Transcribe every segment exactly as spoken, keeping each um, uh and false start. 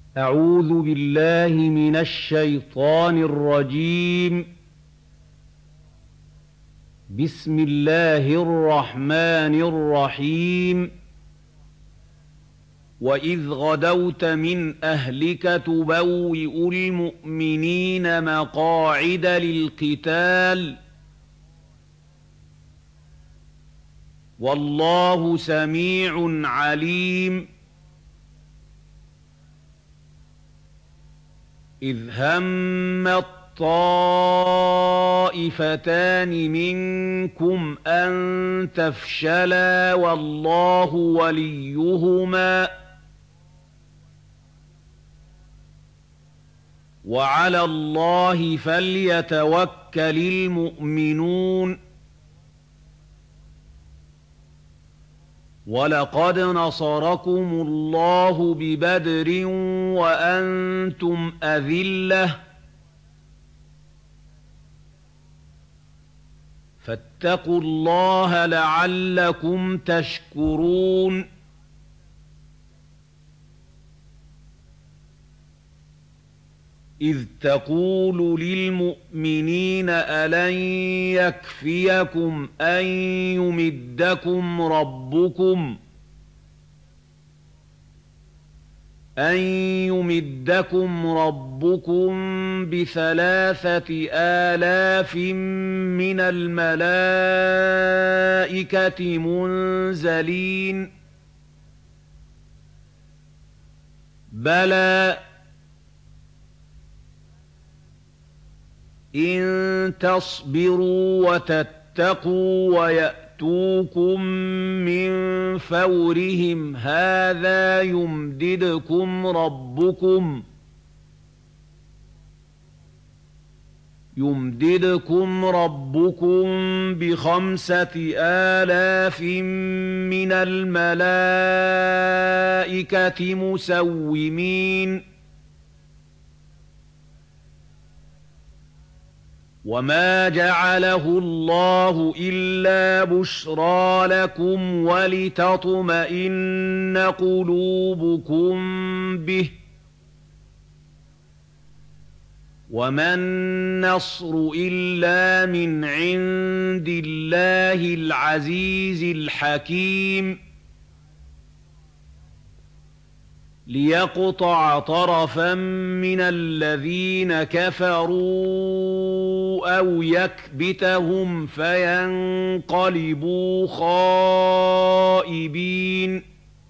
أعوذ بالله من الشيطان الرجيم. بسم الله الرحمن الرحيم. وإذ غدوت من أهلك تبوئ المؤمنين مقاعد للقتال والله سميع عليم. إذ هم الطائفتان منكم أن تفشلا والله وليهما وعلى الله فليتوكل المؤمنون. ولقد نصركم الله ببدر وأنتم أذلة فاتقوا الله لعلكم تشكرون. إذ تقول للمؤمنين ألن يكفيكم أن يمدكم ربكم أن يمدكم ربكم بثلاثة آلاف من الملائكة منزلين بلى إن تصبروا وتتقوا ويأتوكم من فورهم هذا يمددكم ربكم يمددكم ربكم بخمسة آلاف من الملائكة مسومين. وما جعله الله إلا بشرى لكم ولتطمئن قلوبكم به وما النصر إلا من عند الله العزيز الحكيم ليقطع طرفا من الذين كفروا أو يكبتهم فينقلبوا خائبين.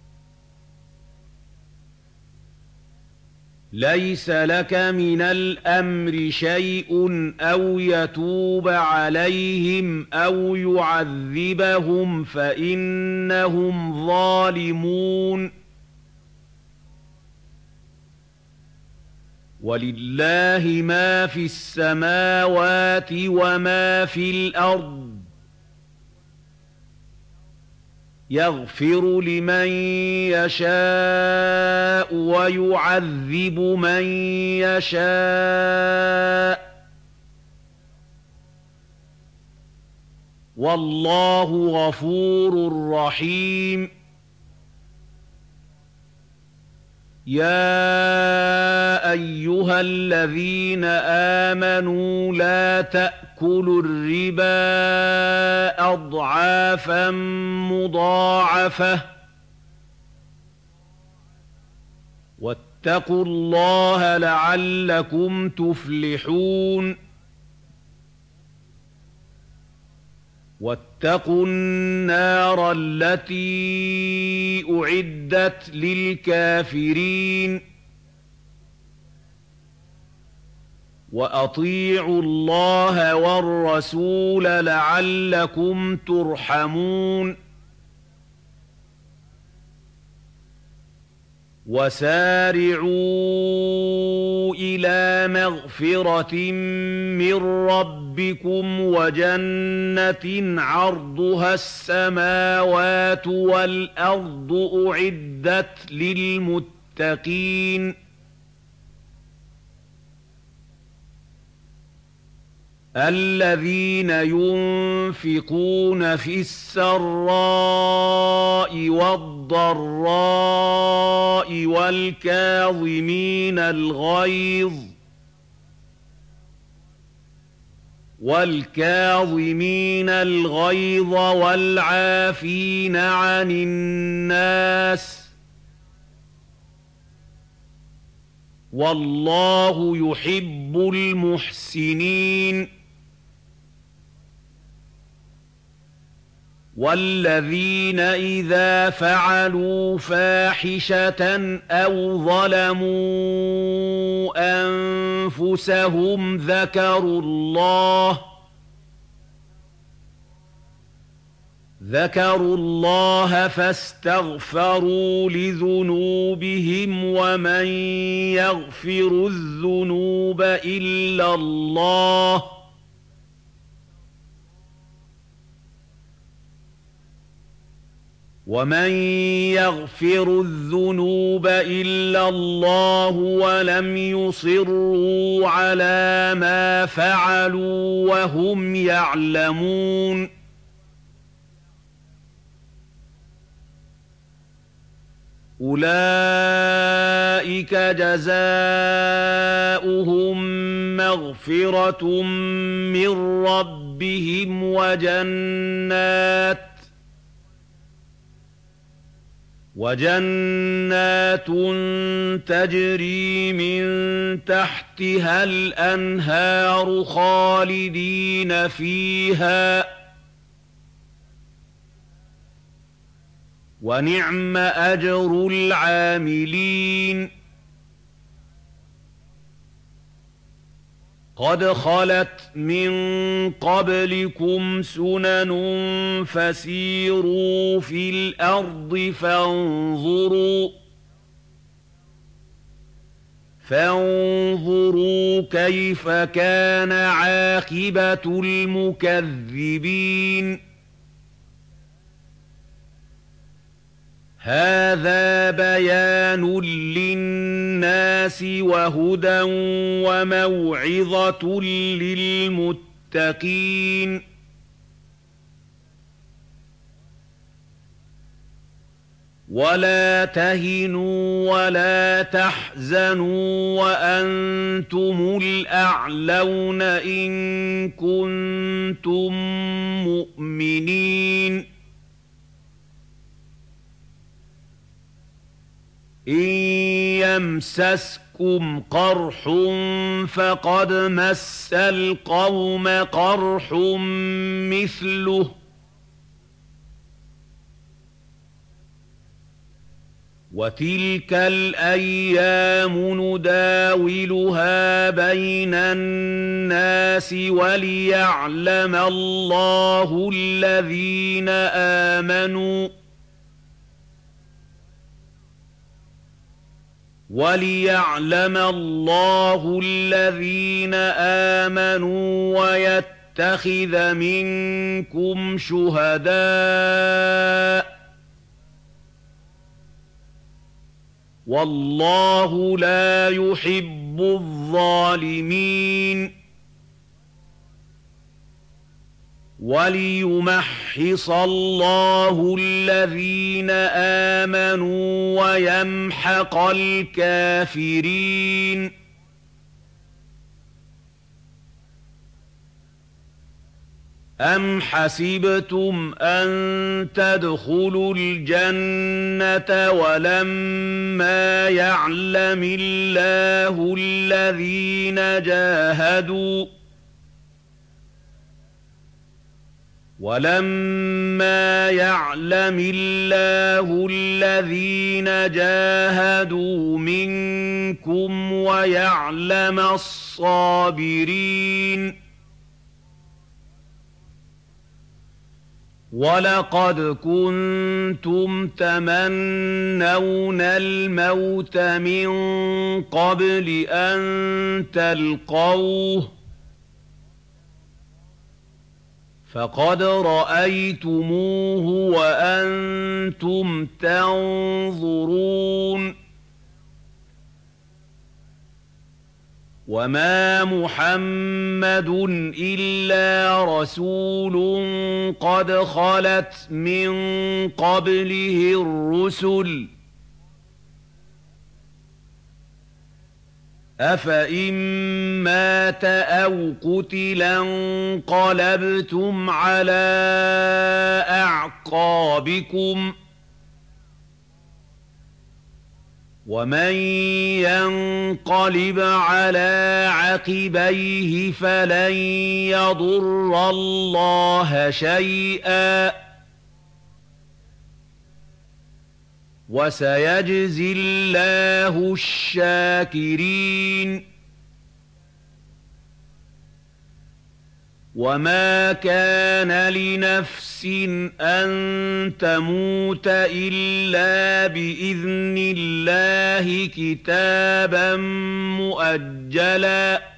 ليس لك من الأمر شيء أو يتوب عليهم أو يعذبهم فإنهم ظالمون. ولله ما في السماوات وما في الأرض يغفر لمن يشاء ويعذب من يشاء والله غفور رحيم. يا أيها الذين آمنوا لا تأكلوا الربا أضعافا مضاعفة واتقوا الله لعلكم تفلحون. واتقوا النار التي أعدت للكافرين. وأطيعوا الله والرسول لعلكم ترحمون. وسارعوا إلى مغفرة من ربكم وجنة عرضها السماوات والأرض أعدت للمتقين الذين ينفقون في السراء والضراء والكاظمين الغيظ والكاظمين الغيظ والعافين عن الناس والله يحب المحسنين والذين إذا فعلوا فاحشة أو ظلموا أنفسهم ذكروا الله ذكروا الله فاستغفروا لذنوبهم ومن يغفر الذنوب إلا الله ومن يغفر الذنوب إلا الله ولم يصروا على ما فعلوا وهم يعلمون أولئك جزاؤهم مغفرة من ربهم وجنات وجنات تجري من تحتها الأنهار خالدين فيها ونعم أجر العاملين قد خلت من قبلكم سنن فسيروا في الأرض فانظروا فانظروا كيف كان عاقبة المكذبين هذا بيان للناس وهدى وموعظة للمتقين ولا تهنوا ولا تحزنوا وأنتم الأعلون إن كنتم مؤمنين إن يمسسكم قرح فقد مس القوم قرح مثله وتلك الأيام نداولها بين الناس وليعلم الله الذين آمنوا وليعلم الله الذين آمنوا ويتخذ منكم شهداء والله لا يحب الظالمين وليمحص الله الذين آمنوا ويمحق الكافرين أم حسبتم أن تدخلوا الجنة ولما يعلم الله الذين جاهدوا ولما يعلم الله الذين جاهدوا منكم ويعلم الصابرين ولقد كنتم تمنون الموت من قبل أن تلقوه فقد رأيتموه وأنتم تنظرون وما محمد إلا رسول قد خلت من قبله الرسل أفإن مات أو قتلا انقلبتم على أعقابكم ومن ينقلب على عقبيه فلن يضر الله شيئا وسيجزي الله الشاكرين وما كان لنفس أن تموت إلا بإذن الله كتابا مؤجلا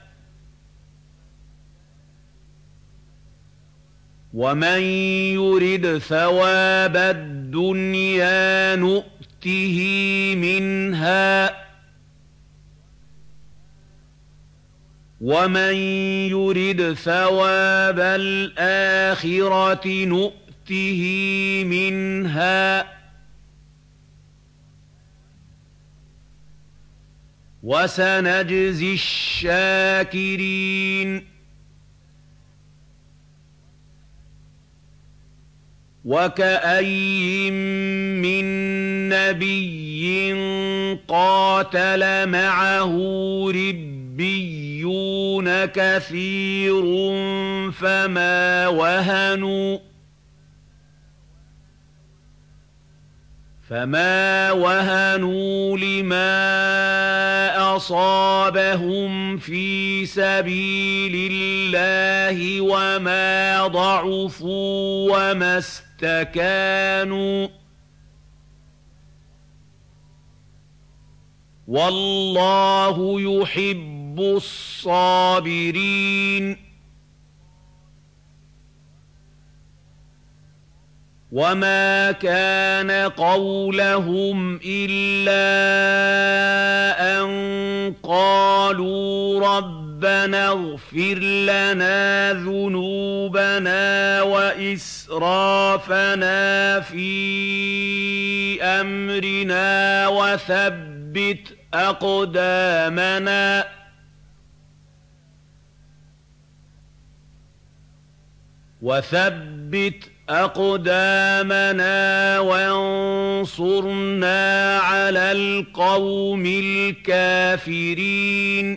ومن يرد ثواب الدنيا نؤته منها ومن يرد ثواب الآخرة نؤته منها وسنجزي الشاكرين وكأي من نبي قاتل معه ربيون كثير فما وهنوا فما وهنوا لما أصابهم في سبيل الله وما ضعفوا وما استكانوا والله يحب الصابرين وما كان قولهم إلا أن قالوا ربنا اغفر لنا ذنوبنا وإسرافنا في أمرنا وثبت أقدامنا وثبت أقدامنا وانصرنا على القوم الكافرين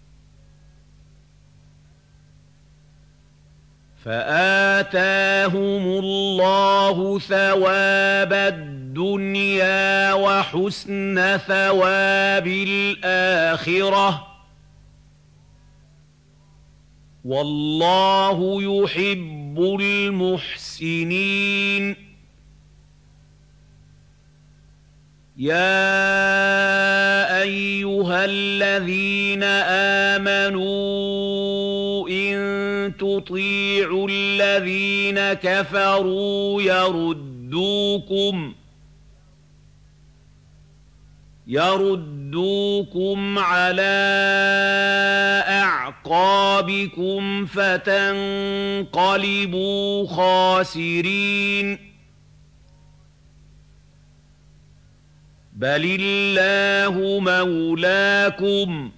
فآتاهم الله ثواب الدنيا وحسن ثواب الآخرة والله يحب المحسنين يا أيها الذين آمنوا إن تطيعوا الذين كفروا يردوكم يردوكم على أعقابكم فتنقلبوا خاسرين بل الله مولاكم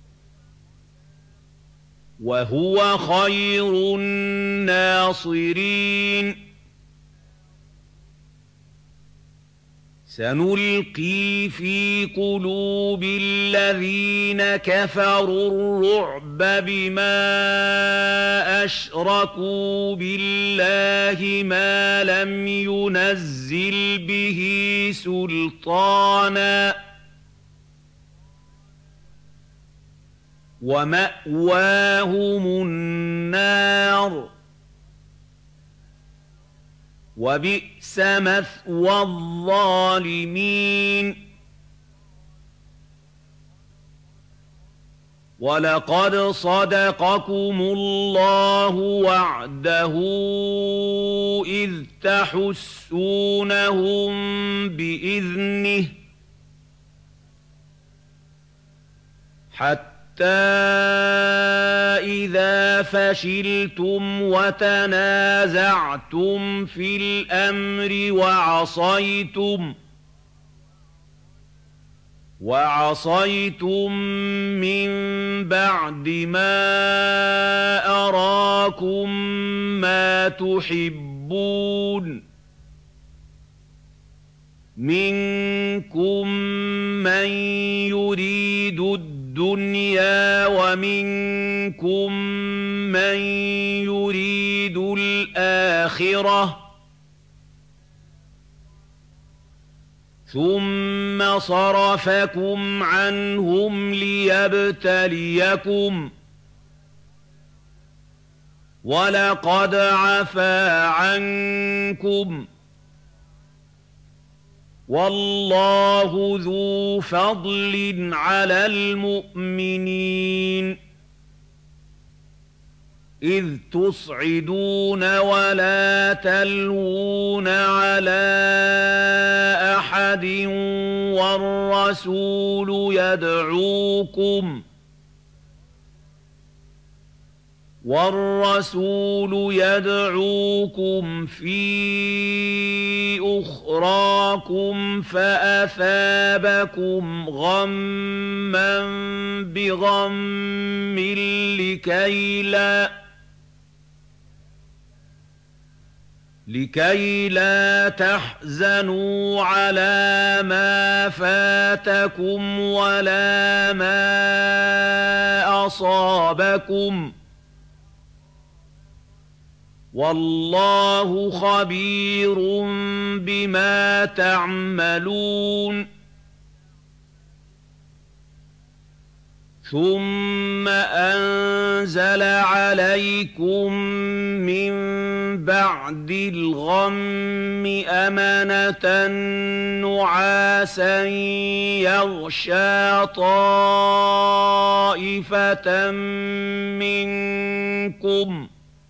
وهو خير الناصرين سنلقي في قلوب الذين كفروا الرعب بما أشركوا بالله ما لم ينزل به سلطانا ومأواهم النار وبئس مثوى الظالمين ولقد صدقكم الله وعده إذ تحسونهم بإذنه حتى إذا فشلتم وتنازعتم في الأمر وعصيتم وعصيتم من بعد ما أراكم ما تحبون منكم من يريد الدنيا ومنكم من يريد الآخرة ثم صرفكم عنهم ليبتليكم ولقد عفا عنكم والله ذو فضل على المؤمنين إذ تصعدون ولا تلوون على أحد والرسول يدعوكم والرسول يدعوكم في أخراكم فأثابكم غما بغم لكي لا لكي لا تحزنوا على ما فاتكم ولا ما أصابكم والله خبير بما تعملون ثم أنزل عليكم من بعد الغم أمنة نعاسا يغشى طائفة منكم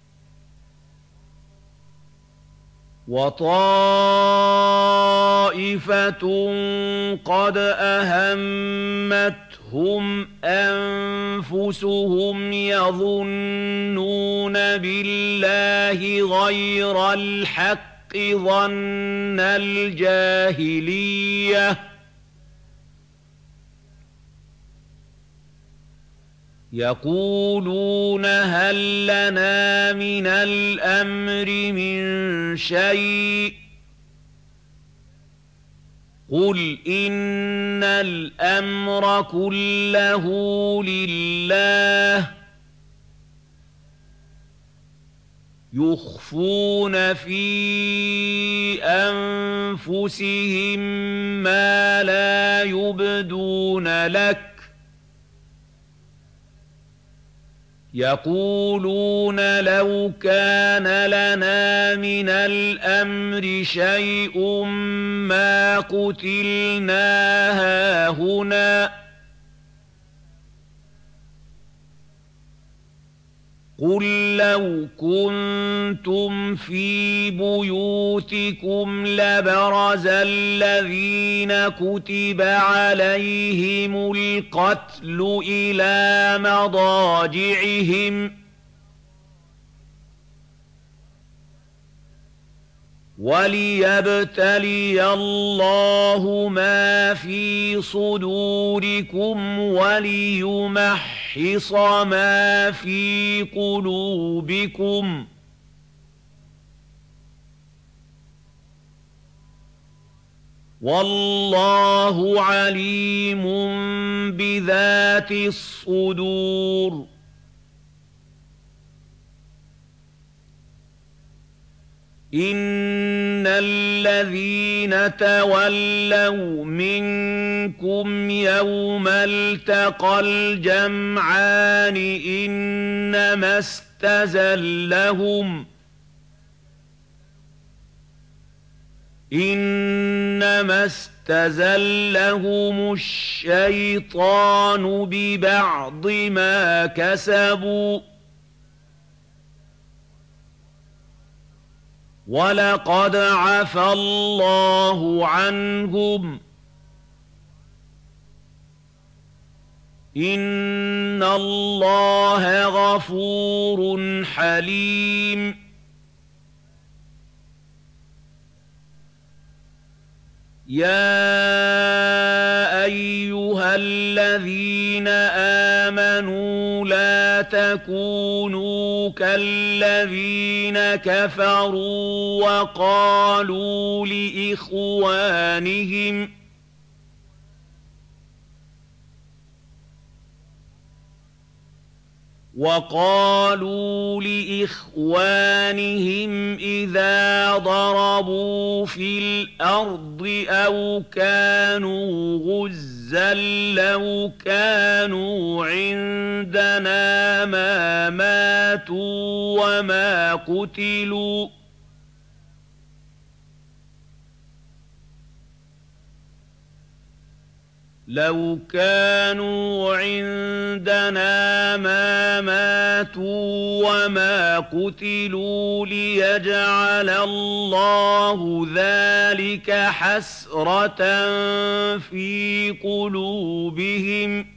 وطائفة قد أهمتهم أنفسهم يظنون بالله غير الحق ظن الجاهلية يقولون هل لنا من الأمر من شيء قل إن الأمر كله لله يخفون في أنفسهم ما لا يبدون لك يقولون لو كان لنا من الأمر شيء ما قتلنا هاهنا قل لو كنتم في بيوتكم لبرز الذين كتب عليهم القتل إلى مضاجعهم وليبتلي الله ما في صدوركم وليمحص ما في قلوبكم والله عليم بذات الصدور إن الذين تولوا منكم يوم التقى الجمعان إنما استزلهم إنما استزلهم الشيطان ببعض ما كسبوا ولقد عفا الله عنهم إِنَّ اللَّهَ غَفُورٌ حَلِيمٌ يَا أَيُّهَا الَّذِينَ آمَنُوا لَا تَكُونُوا كَالَّذِينَ كَفَرُوا وَقَالُوا لِإِخْوَانِهِمْ وَقَالُوا لِإِخْوَانِهِمْ إِذَا ضَرَبُوا فِي الْأَرْضِ أَوْ كَانُوا غُزًّى لَّوْ كَانُوا عِندَنَا مَا مَاتُوا وَمَا قُتِلُوا لَوْ كَانُوا عِندَنَا مَا مَاتُوا وَمَا قُتِلُوا لِيَجْعَلَ اللَّهُ ذَلِكَ حَسْرَةً فِي قُلُوبِهِمْ ۗ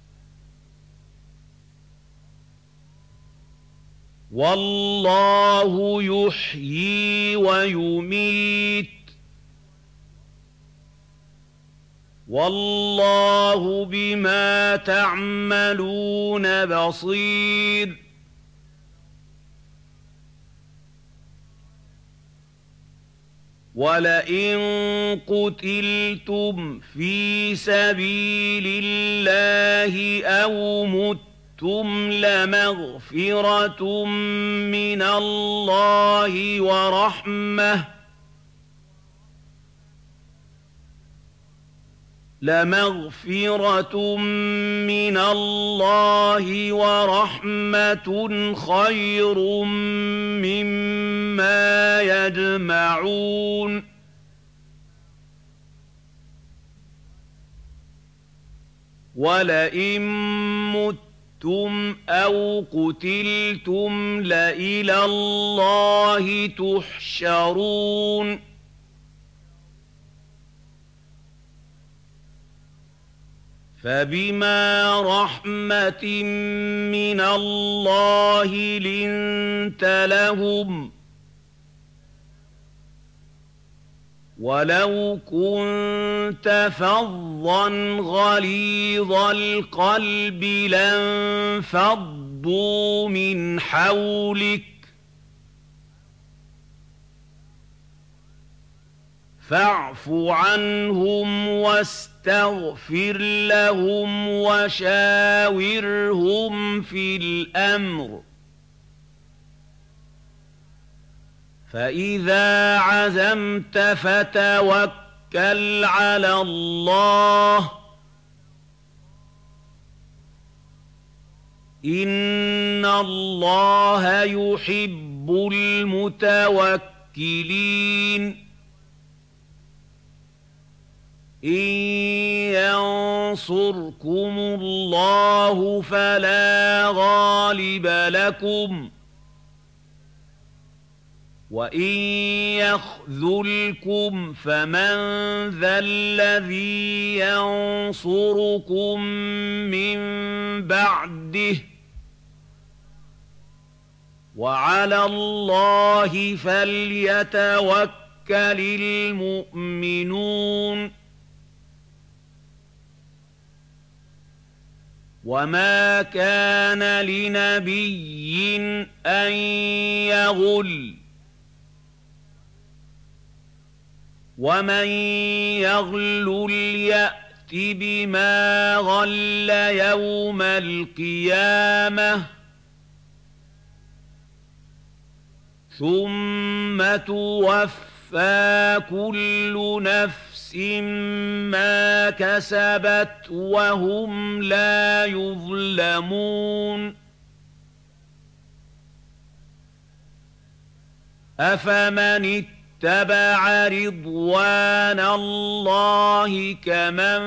وَاللَّهُ يُحْيِي وَيُمِيتُ ۗ وَاللَّهُ بِمَا تَعْمَلُونَ بَصِيرٌ وَلَئِن قُتِلْتُمْ فِي سَبِيلِ اللَّهِ أَوْ مُتُّمْ لَمَغْفِرَةٌ مِّنَ اللَّهِ وَرَحْمَةٌ لَمَغْفِرَةٌ مِّنَ اللَّهِ وَرَحْمَةٌ خَيْرٌ مِّمَّا يَجْمَعُونَ وَلَئِن مُّتُّمْ أَوْ قُتِلْتُمْ لَإِلَى اللَّهِ تُحْشَرُونَ فَبِمَا رَحْمَةٍ مِّنَ اللَّهِ لِنتَ لَهُمْ وَلَوْ كُنتَ فَظًّا غَلِيظَ الْقَلْبِ لَانفَضُّوا مِنْ حَوْلِكَ فَاعْفُ عَنْهُمْ وَاسْتَغْفِرْ لَهُمْ وَشَاوِرْهُمْ فِي الْأَمْرِ فَإِذَا عَزَمْتَ فَتَوَكَّلْ عَلَى اللَّهِ ۚ إِنَّ اللَّهَ يُحِبُّ الْمُتَوَكِّلِينَ إِن يَنصُرْكُمُ اللَّهُ فَلَا غَالِبَ لَكُمْ وَإِن يَخْذُلْكُمْ فَمَن ذَا الَّذِي يَنصُرُكُم مِّن بَعْدِهِ ۗ وَعَلَى اللَّهِ فَلْيَتَوَكَّلِ الْمُؤْمِنُونَ وَمَا كَانَ لِنَبِيٍّ أَن يَغُلَّ وَمَن يَغْلُلْ يَأْتِ بِمَا غَلَّ يَوْمَ الْقِيَامَةِ ثُمَّ تُوَفَّىٰ كُلُّ نَفْسٍ مَّا كَسَبَتْ وَهُمْ لَا يُظْلَمُونَ أَفَمَنِ اتَّبَعَ رِضْوَانَ اللَّهِ كَمَن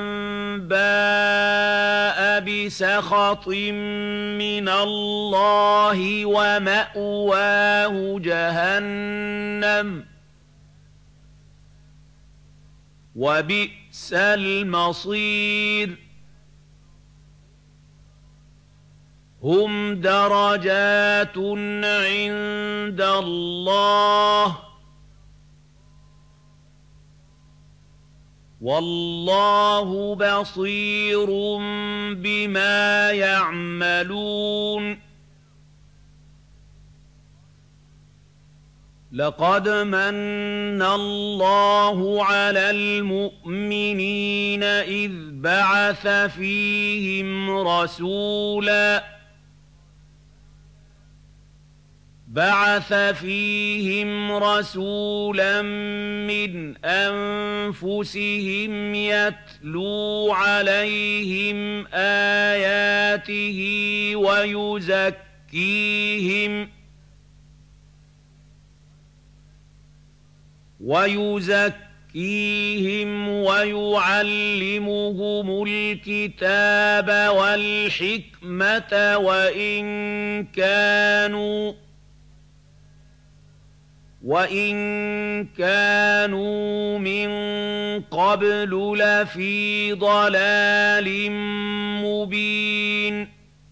بَاءَ بِسَخَطٍ مِّنَ اللَّهِ وَمَأْوَاهُ جَهَنَّمُ ۚ وَبِئْسَ الْمَصِيرُ هُمْ دَرَجَاتٌ عِندَ اللَّهِ ۗ وَاللَّهُ بَصِيرٌ بِمَا يَعْمَلُونَ لَقَدْ مَنَّ اللَّهُ عَلَى الْمُؤْمِنِينَ إِذْ بَعَثَ فِيهِمْ رَسُولًا بعث فيهم رسولا من أنفسهم يتلو عليهم آياته ويزكيهم ويزكيهم ويعلمهم الكتاب والحكمة وإن كانوا وَإِن كَانُوا مِن قَبْلُ لَفِي ضَلَالٍ مُّبِينٍ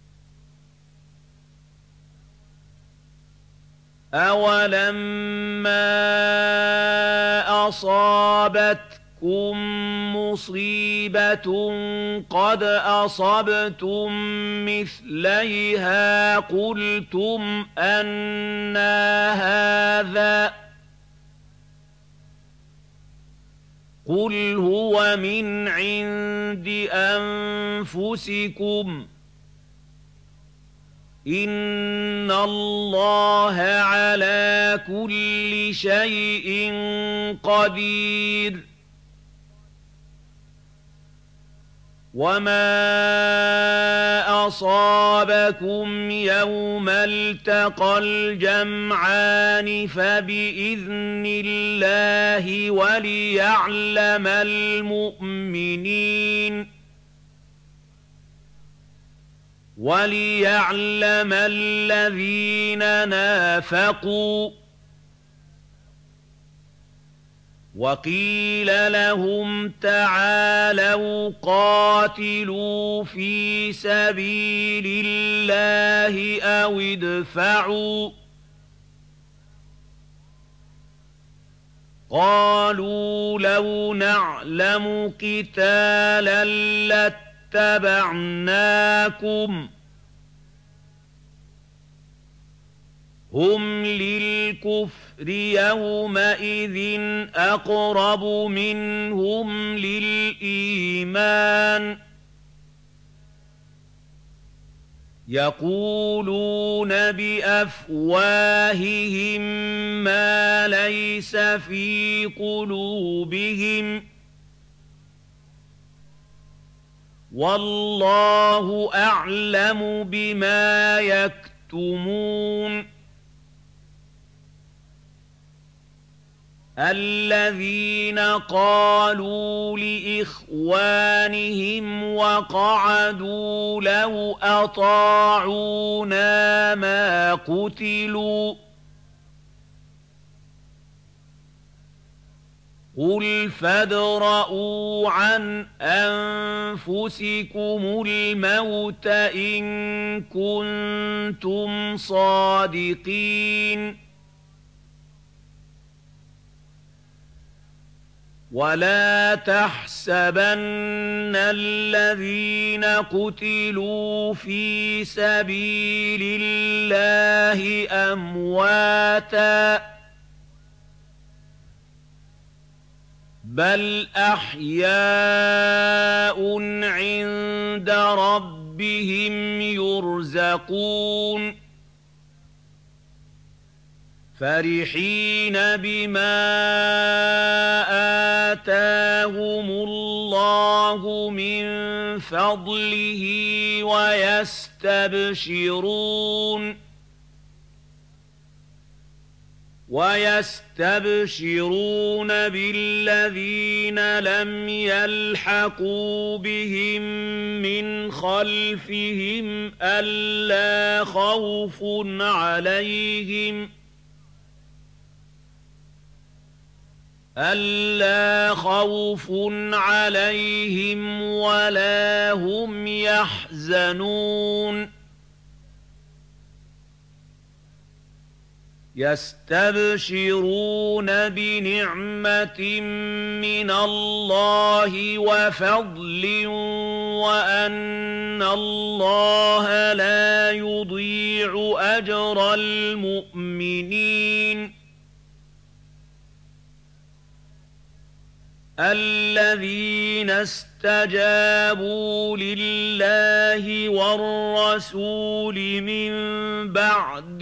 أَوَلَمَّا أَصَابَتْكُم مُّصِيبَةٌ قَدْ أَصَبْتُم مِّثْلَيْهَا قُلْتُمْ أَنَّىٰ هَٰذَا ۖ قُلْ هُوَ مِنْ عِندِ أَنفُسِكُمْ ۗ إِنَّ اللَّهَ عَلَىٰ كُلِّ شَيْءٍ قَدِيرٌ وَمَا أَصَابَكُمْ يَوْمَ الْتَقَى الْجَمْعَانِ فَبِإِذْنِ اللَّهِ وَلِيَعْلَمَ الْمُؤْمِنِينَ وَلِيَعْلَمَ الَّذِينَ نَافَقُوا ۚ وَقِيلَ لَهُمْ تَعَالَوْا قَاتِلُوا فِي سَبِيلِ اللَّهِ أَوِ ادْفَعُوا ۖ قَالُوا لَوْ نَعْلَمُ قِتَالًا لَّاتَّبَعْنَاكُمْ ۗ هُمْ لِلْكُفْرِ يَوْمَئِذٍ أَقْرَبُ مِنْهُمْ لِلْإِيمَانِ يَقُولُونَ بِأَفْوَاهِهِم مَّا لَيْسَ فِي قُلُوبِهِمْ ۗ وَاللَّهُ أَعْلَمُ بِمَا يَكْتُمُونَ الَّذِينَ قَالُوا لِإِخْوَانِهِمْ وَقَعَدُوا لَوْ أَطَاعُونَا مَا قُتِلُوا ۗ قُلْ فَادْرَءُوا عَنْ أَنفُسِكُمُ الْمَوْتَ إِن كُنتُمْ صَادِقِينَ وَلَا تَحْسَبَنَّ الَّذِينَ قُتِلُوا فِي سَبِيلِ اللَّهِ أَمْوَاتًا ۚ بَلْ أَحْيَاءٌ عِندَ رَبِّهِمْ يُرْزَقُونَ فَرِحِينَ بِمَا آتَاهُمُ اللَّهُ مِن فَضْلِهِ وَيَسْتَبْشِرُونَ وَيَسْتَبْشِرُونَ بِالَّذِينَ لَمْ يَلْحَقُوا بِهِم مِّنْ خَلْفِهِمْ أَلَّا خَوْفٌ عَلَيْهِمْ أَلَّا خَوْفٌ عَلَيْهِمْ وَلَا هُمْ يَحْزَنُونَ يستبشرون بنعمة من الله وفضل وأن الله لا يضيع أجر المؤمنين الذين استجابوا لله والرسول من بعد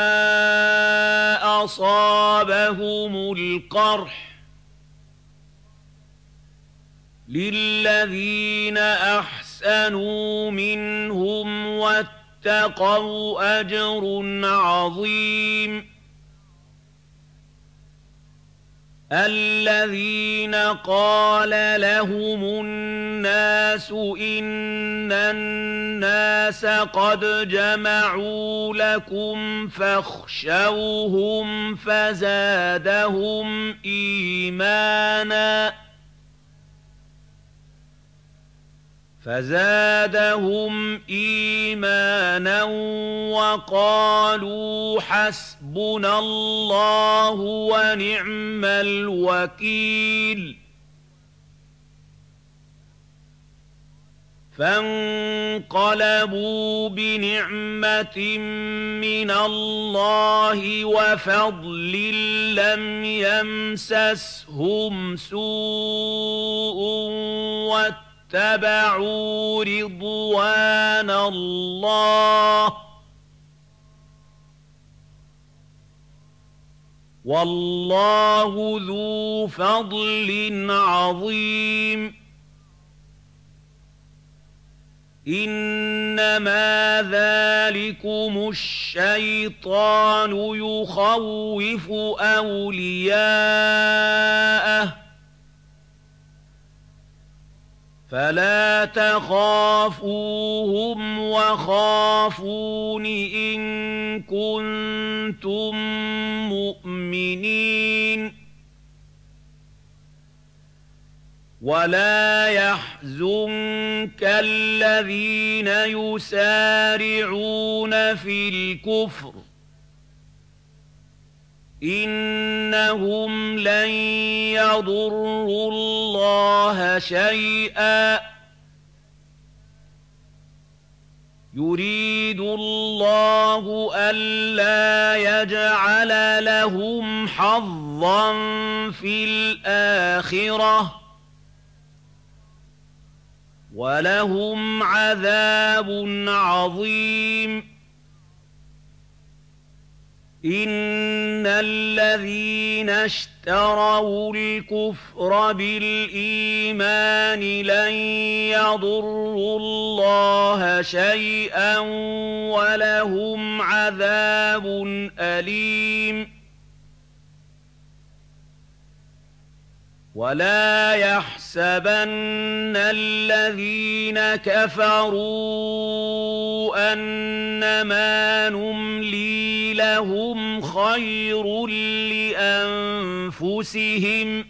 ما أصابهم القرح للذين أحسنوا منهم واتقوا أجر عظيم الذين قال لهم الناس إن الناس قد جمعوا لكم فاخشوهم فزادهم إيمانا فزادهم إيمانا وقالوا حسبنا الله ونعم الوكيل فانقلبوا بنعمة من الله وفضل لم يمسسهم سوء واتبعوا رضوان الله والله ذو فضل عظيم إنما ذلكم الشيطان يخوف أولياءه فلا تخافوهم وخافون إن كنتم مؤمنين ولا يحزنك الذين يسارعون في الكفر إنهم لن يضروا الله شيئا يريد الله ألا يجعل لهم حظا في الآخرة ولهم عذاب عظيم إن الذين اشتروا الكفر بالإيمان لن يضروا الله شيئا ولهم عذاب أليم ولا يحسبن الذين كفروا أنما نملي لهم خير لأنفسهم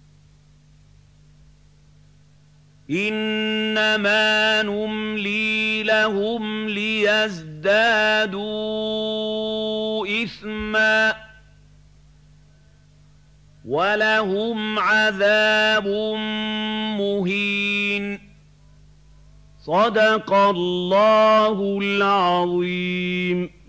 إنما نملي لهم ليزدادوا إثما ولهم عذاب مهين صدق الله العظيم.